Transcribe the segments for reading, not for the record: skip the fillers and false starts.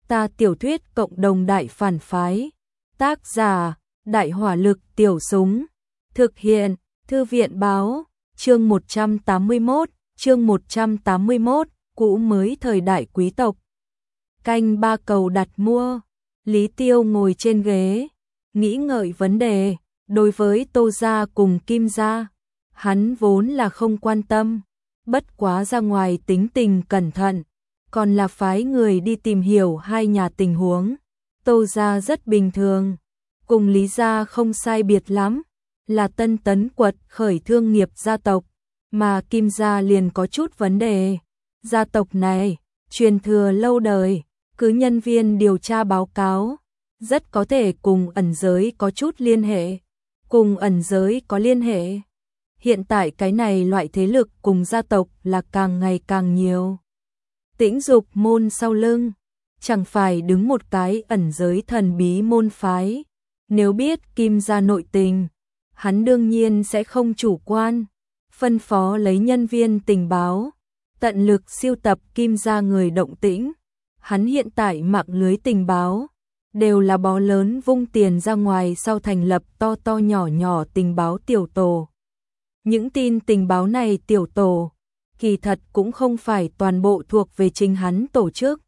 Ta tiểu thuyết cộng đồng đại phản phái. Tác giả: Đại hỏa lực tiểu súng. Thực hiện: Thư viện báo. Chương 181, cũ mới thời đại quý tộc. Canh ba cầu đặt mua. Lý Tiêu ngồi trên ghế, nghĩ ngợi vấn đề. Đối với Tô gia cùng Kim gia, hắn vốn là không quan tâm, bất quá ra ngoài tính tình cẩn thận, còn là phái người đi tìm hiểu hai nhà tình huống. Tô gia rất bình thường, cùng Lý gia không sai biệt lắm, là tân tấn quật khởi thương nghiệp gia tộc, mà Kim gia liền có chút vấn đề. Gia tộc này truyền thừa lâu đời, cứ nhân viên điều tra báo cáo, rất có thể cùng ẩn giới có chút liên hệ. Cùng ẩn giới có liên hệ. Hiện tại cái này loại thế lực cùng gia tộc là càng ngày càng nhiều. Tĩnh Dục môn sau lưng, chẳng phải đứng một cái ẩn giới thần bí môn phái. Nếu biết Kim gia nội tình, hắn đương nhiên sẽ không chủ quan, phân phó lấy nhân viên tình báo, tận lực siêu tập Kim gia người động tĩnh. Hắn hiện tại mạng lưới tình báo đều là bó lớn vung tiền ra ngoài sau thành lập to to nhỏ nhỏ tình báo tiểu tổ. Những tin tình báo này tiểu tổ, kỳ thật cũng không phải toàn bộ thuộc về chính hắn tổ chức.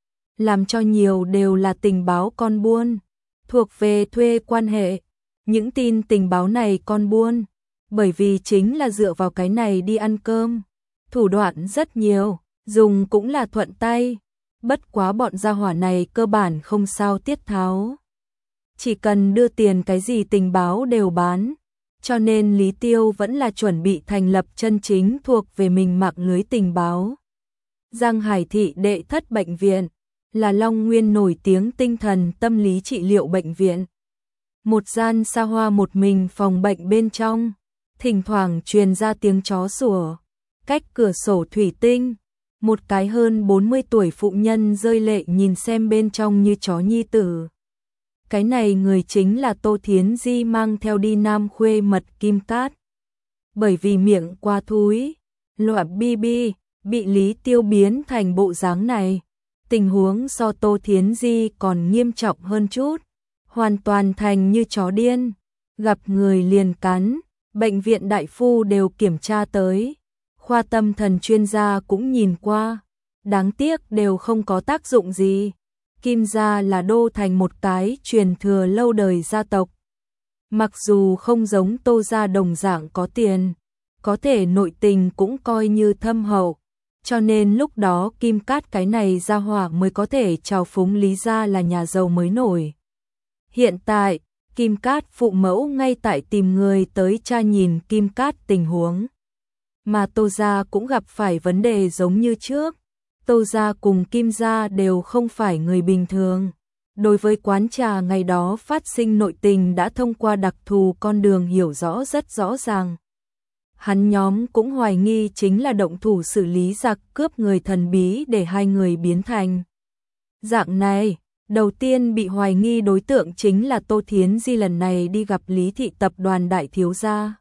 Làm cho nhiều đều là tình báo con buôn, thuộc về thuê quan hệ. Những tin tình báo này con buôn, bởi vì chính là dựa vào cái này đi ăn cơm. Thủ đoạn rất nhiều, dùng cũng là thuận tay. Bất quá bọn gia hỏa này cơ bản không sao tiết tháo. Chỉ cần đưa tiền cái gì tình báo đều bán. Cho nên Lý Tiêu vẫn là chuẩn bị thành lập chân chính thuộc về mình mạng lưới tình báo. Giang Hải thị đệ thất bệnh viện là Long Nguyên nổi tiếng tinh thần tâm lý trị liệu bệnh viện. Một gian xa hoa một mình phòng bệnh bên trong, thỉnh thoảng truyền ra tiếng chó sủa. Cách cửa sổ thủy tinh, một cái hơn 40 tuổi phụ nhân rơi lệ nhìn xem bên trong như chó nhi tử. Cái này người chính là Tô Thiến Di mang theo đi Nam khuê mật Kim Cát. Bởi vì miệng qua thúi, lọa bi bị Lý Tiêu biến thành bộ dáng này. Tình huống so Tô Thiến Di còn nghiêm trọng hơn chút, hoàn toàn thành như chó điên, gặp người liền cắn. Bệnh viện đại phu đều kiểm tra tới, khoa tâm thần chuyên gia cũng nhìn qua, đáng tiếc đều không có tác dụng gì. Kim gia là đô thành một cái truyền thừa lâu đời gia tộc. Mặc dù không giống Tô gia đồng dạng có tiền, có thể nội tình cũng coi như thâm hậu, cho nên lúc đó Kim Cát cái này gia hỏa mới có thể trào phúng Lý gia là nhà giàu mới nổi. Hiện tại, Kim Cát phụ mẫu ngay tại tìm người tới tra nhìn Kim Cát tình huống. Mà Tô gia cũng gặp phải vấn đề giống như trước. Tô gia cùng Kim gia đều không phải người bình thường. Đối với quán trà ngày đó phát sinh nội tình đã thông qua đặc thù con đường hiểu rõ rất rõ ràng. Hắn nhóm cũng hoài nghi chính là động thủ xử lý giặc cướp người thần bí để hai người biến thành dạng này. Đầu tiên bị hoài nghi đối tượng chính là Tô Thiến Di lần này đi gặp Lý thị tập đoàn đại thiếu gia.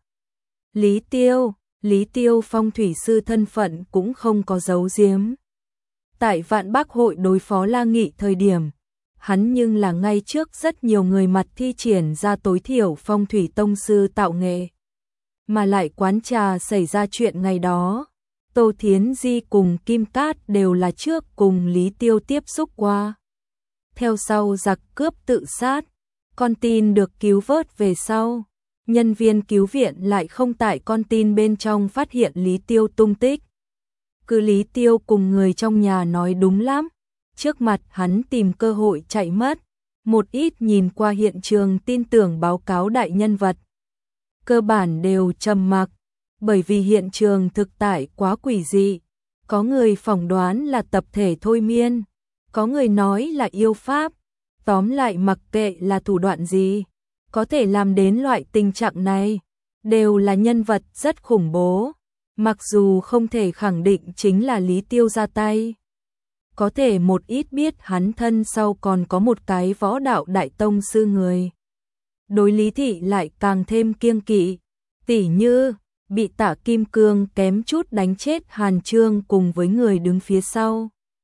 Lý Tiêu phong thủy sư thân phận cũng không có giấu giếm. Tại Vạn Bắc hội đối phó La Nghị thời điểm, hắn nhưng là ngay trước rất nhiều người mặt thi triển ra tối thiểu phong thủy tông sư tạo nghệ. Mà lại quán trà xảy ra chuyện ngày đó, Tô Thiến Di cùng Kim Cát đều là trước cùng Lý Tiêu tiếp xúc qua. Theo sau giặc cướp tự sát, con tin được cứu vớt về sau. Nhân viên cứu viện lại không tại con tin bên trong phát hiện Lý Tiêu tung tích. Cứ Lý Tiêu cùng người trong nhà nói đúng lắm, trước mặt hắn tìm cơ hội chạy mất. Một ít nhìn qua hiện trường tin tưởng báo cáo đại nhân vật, cơ bản đều trầm mặc, bởi vì hiện trường thực tại quá quỷ dị. Có người phỏng đoán là tập thể thôi miên, có người nói là yêu pháp. Tóm lại mặc kệ là thủ đoạn gì, có thể làm đến loại tình trạng này, đều là nhân vật rất khủng bố. Mặc dù không thể khẳng định chính là Lý Tiêu ra tay, có thể một ít biết hắn thân sau còn có một cái võ đạo đại tông sư người. Đối Lý thị lại càng thêm kiêng kỵ, tỉ như bị Tạ Kim Cương kém chút đánh chết Hàn Trương cùng với người đứng phía sau.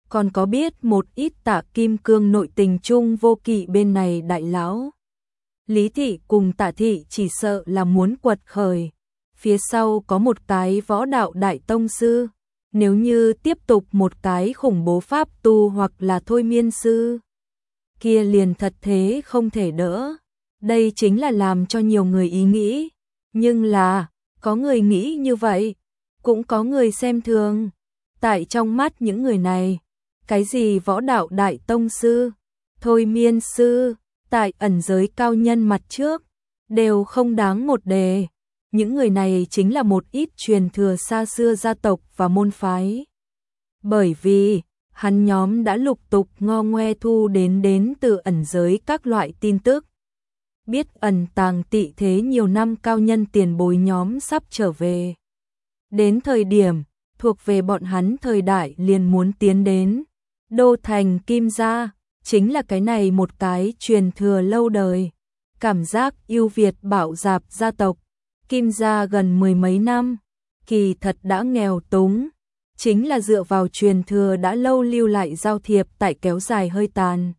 còn có biết một ít Tạ Kim Cương nội tình chung vô kỵ bên này đại lão. Lý thị cùng Tạ thị chỉ sợ là muốn quật khởi. Phía sau có một cái võ đạo đại tông sư, nếu như tiếp tục một cái khủng bố pháp tu hoặc là thôi miên sư, kia liền thật thế không thể đỡ. Đây chính là làm cho nhiều người ý nghĩ, nhưng là, có người nghĩ như vậy, cũng có người xem thường. Tại trong mắt những người này, cái gì võ đạo đại tông sư, thôi miên sư, tại ẩn giới cao nhân mặt trước, đều không đáng một đề. Những người này chính là một ít truyền thừa xa xưa gia tộc và môn phái. Bởi vì, hắn nhóm đã lục tục ngo ngoe thu đến từ ẩn giới các loại tin tức. Biết ẩn tàng tị thế nhiều năm cao nhân tiền bối nhóm sắp trở về. Đến thời điểm, thuộc về bọn hắn thời đại liền muốn tiến đến. Đô thành Kim gia, chính là cái này một cái truyền thừa lâu đời. Cảm giác ưu việt bạo dạp gia tộc. Kim gia gần mười mấy năm, kỳ thật đã nghèo túng. Chính là dựa vào truyền thừa đã lâu lưu lại giao thiệp tại kéo dài hơi tàn.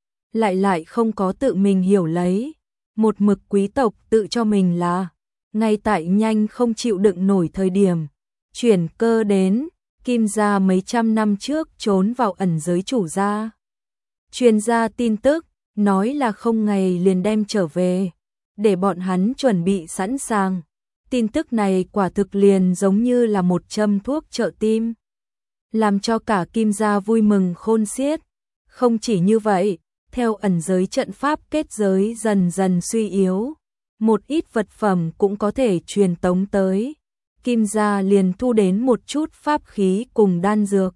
Lại không có tự mình hiểu lấy. Một mực quý tộc tự cho mình là, ngay tại nhanh không chịu đựng nổi thời điểm. Chuyển cơ đến, Kim gia mấy trăm năm trước trốn vào ẩn giới chủ gia. Truyền ra tin tức, nói là không ngày liền đem trở về, để bọn hắn chuẩn bị sẵn sàng. Tin tức này quả thực liền giống như là một châm thuốc trợ tim, làm cho cả Kim gia vui mừng khôn xiết. Không chỉ như vậy, theo ẩn giới trận pháp kết giới dần dần suy yếu, một ít vật phẩm cũng có thể truyền tống tới. Kim gia liền thu đến một chút pháp khí cùng đan dược.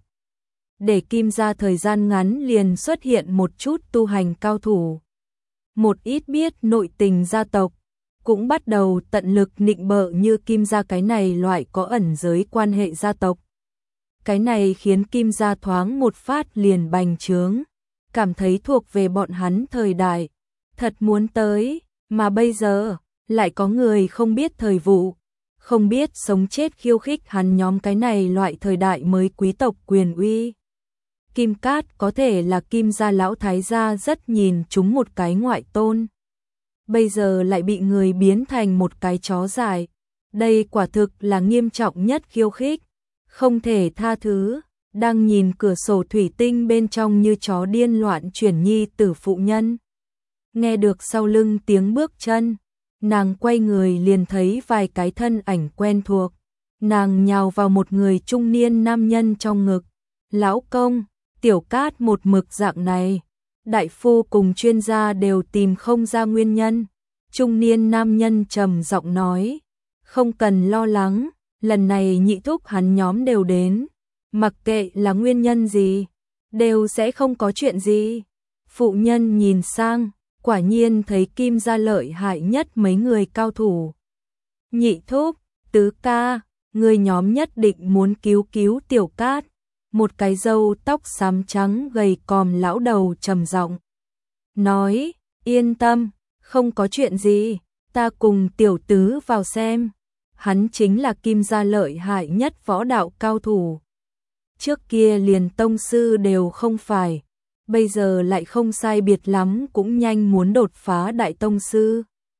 Để Kim gia thời gian ngắn liền xuất hiện một chút tu hành cao thủ. Một ít biết nội tình gia tộc, cũng bắt đầu tận lực nịnh bợ như Kim gia cái này loại có ẩn giới quan hệ gia tộc. Cái này khiến Kim gia thoáng một phát liền bành trướng, cảm thấy thuộc về bọn hắn thời đại, thật muốn tới, mà bây giờ, lại có người không biết thời vụ, không biết sống chết khiêu khích hắn nhóm cái này loại thời đại mới quý tộc quyền uy. Kim Cát có thể là Kim gia lão thái gia rất nhìn chúng một cái ngoại tôn. Bây giờ lại bị người biến thành một cái chó dại. Đây quả thực là nghiêm trọng nhất khiêu khích, không thể tha thứ. Đang nhìn cửa sổ thủy tinh bên trong như chó điên loạn chuyển nhi tử phụ nhân. Nghe được sau lưng tiếng bước chân, nàng quay người liền thấy vài cái thân ảnh quen thuộc. Nàng nhào vào một người trung niên nam nhân trong ngực. Lão công, Tiểu Cát một mực dạng này. Đại phu cùng chuyên gia đều tìm không ra nguyên nhân. Trung niên nam nhân trầm giọng nói. Không cần lo lắng, lần này nhị thúc hắn nhóm đều đến. Mặc kệ là nguyên nhân gì, đều sẽ không có chuyện gì. Phụ nhân nhìn sang, quả nhiên thấy Kim gia lợi hại nhất mấy người cao thủ. Nhị thúc, tứ ca, người nhóm nhất định muốn cứu Tiểu Cát. Một cái râu tóc xám trắng gầy còm lão đầu trầm giọng nói, yên tâm, không có chuyện gì, ta cùng tiểu tứ vào xem. Hắn chính là Kim gia lợi hại nhất võ đạo cao thủ. Trước kia liền tông sư đều không phải, bây giờ lại không sai biệt lắm cũng nhanh muốn đột phá đại tông sư.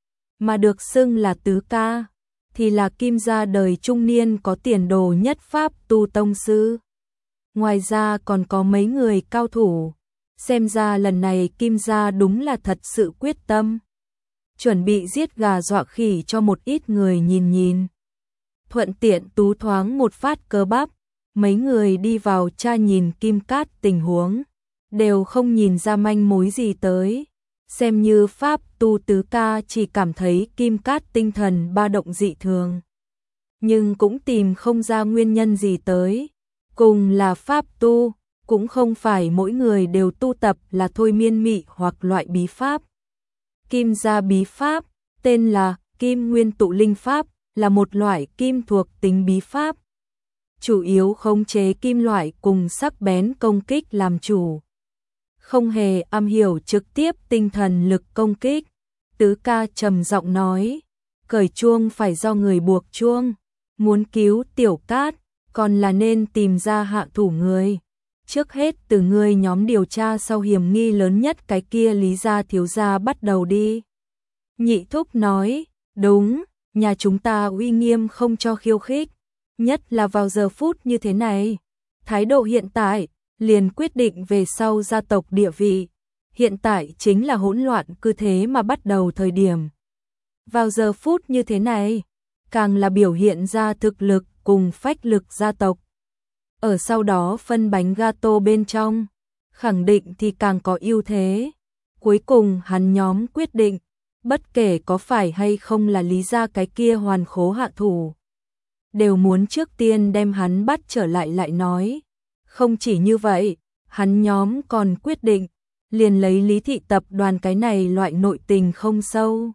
Mà được xưng là tứ ca, thì là Kim gia đời trung niên có tiền đồ nhất pháp tu tông sư. Ngoài ra còn có mấy người cao thủ, xem ra lần này Kim gia đúng là thật sự quyết tâm. Chuẩn bị giết gà dọa khỉ cho một ít người nhìn. Thuận tiện tú thoáng một phát cơ bắp. Mấy người đi vào tra nhìn Kim Cát tình huống, đều không nhìn ra manh mối gì tới. Xem như pháp tu tứ ca chỉ cảm thấy Kim Cát tinh thần ba động dị thường, nhưng cũng tìm không ra nguyên nhân gì tới. Cùng là pháp tu, cũng không phải mỗi người đều tu tập là thôi miên mị hoặc loại bí pháp. Kim gia bí pháp, tên là Kim Nguyên Tụ Linh Pháp, là một loại kim thuộc tính bí pháp. Chủ yếu khống chế kim loại cùng sắc bén công kích làm chủ. Không hề am hiểu trực tiếp tinh thần lực công kích. Tứ ca trầm giọng nói, cởi chuông phải do người buộc chuông. Muốn cứu Tiểu Cát, còn là nên tìm ra hạ thủ người. trước hết từ ngươi nhóm điều tra sau hiểm nghi lớn nhất cái kia Lý gia thiếu gia bắt đầu đi. Nhị thúc nói, đúng, nhà chúng ta uy nghiêm không cho khiêu khích, nhất là vào giờ phút như thế này. Thái độ hiện tại liền quyết định về sau gia tộc địa vị. Hiện tại chính là hỗn loạn cứ thế mà bắt đầu thời điểm. Vào giờ phút như thế này, càng là biểu hiện ra thực lực cùng phách lực gia tộc. Ở sau đó phân bánh gato bên trong, khẳng định thì càng có ưu thế. Cuối cùng hắn nhóm quyết định, bất kể có phải hay không là Lý gia cái kia hoàn khố hạ thủ, đều muốn trước tiên đem hắn bắt trở lại lại nói. Không chỉ như vậy, hắn nhóm còn quyết định, liền lấy Lý thị tập đoàn cái này loại nội tình không sâu,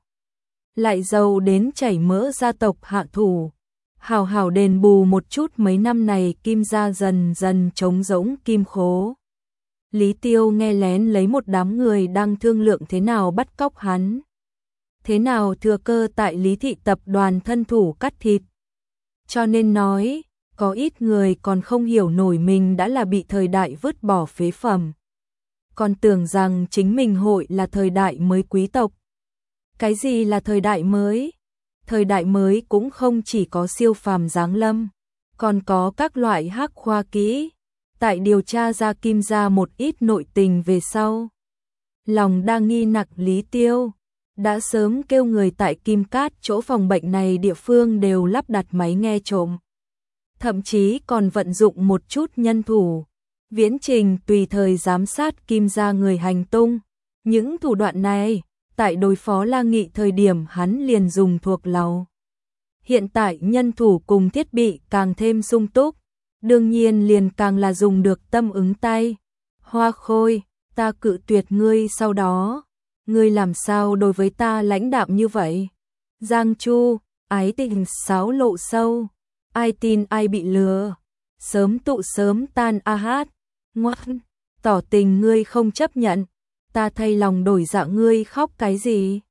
lại giàu đến chảy mỡ gia tộc hạ thủ. Hảo hảo đền bù một chút mấy năm này Kim gia dần dần trống rỗng kim khố. Lý Tiêu nghe lén lấy một đám người đang thương lượng thế nào bắt cóc hắn. Thế nào thừa cơ tại Lý thị tập đoàn thân thủ cắt thịt. Cho nên nói, có ít người còn không hiểu nổi mình đã là bị thời đại vứt bỏ phế phẩm. Còn tưởng rằng chính mình hội là thời đại mới quý tộc. Cái gì là thời đại mới? Thời đại mới cũng không chỉ có siêu phàm giáng lâm, còn có các loại hắc khoa kỹ. Tại điều tra ra Kim gia một ít nội tình về sau, lòng đang nghi nặc Lý Tiêu đã sớm kêu người tại Kim Cát chỗ phòng bệnh này địa phương đều lắp đặt máy nghe trộm. Thậm chí còn vận dụng một chút nhân thủ, viễn trình tùy thời giám sát Kim gia người hành tung. Những thủ đoạn này, tại đối phó La Nghị thời điểm hắn liền dùng thuộc lòng. Hiện tại nhân thủ cùng thiết bị càng thêm sung túc, đương nhiên liền càng là dùng được tâm ứng tay. Hoa Khôi, ta cự tuyệt ngươi sau đó, ngươi làm sao đối với ta lãnh đạm như vậy? Giang Chu, ái tình sáo lộ sâu, ai tin ai bị lừa, sớm tụ sớm tan a hát, ngoan, tỏ tình ngươi không chấp nhận, ta thay lòng đổi dạ ngươi khóc cái gì?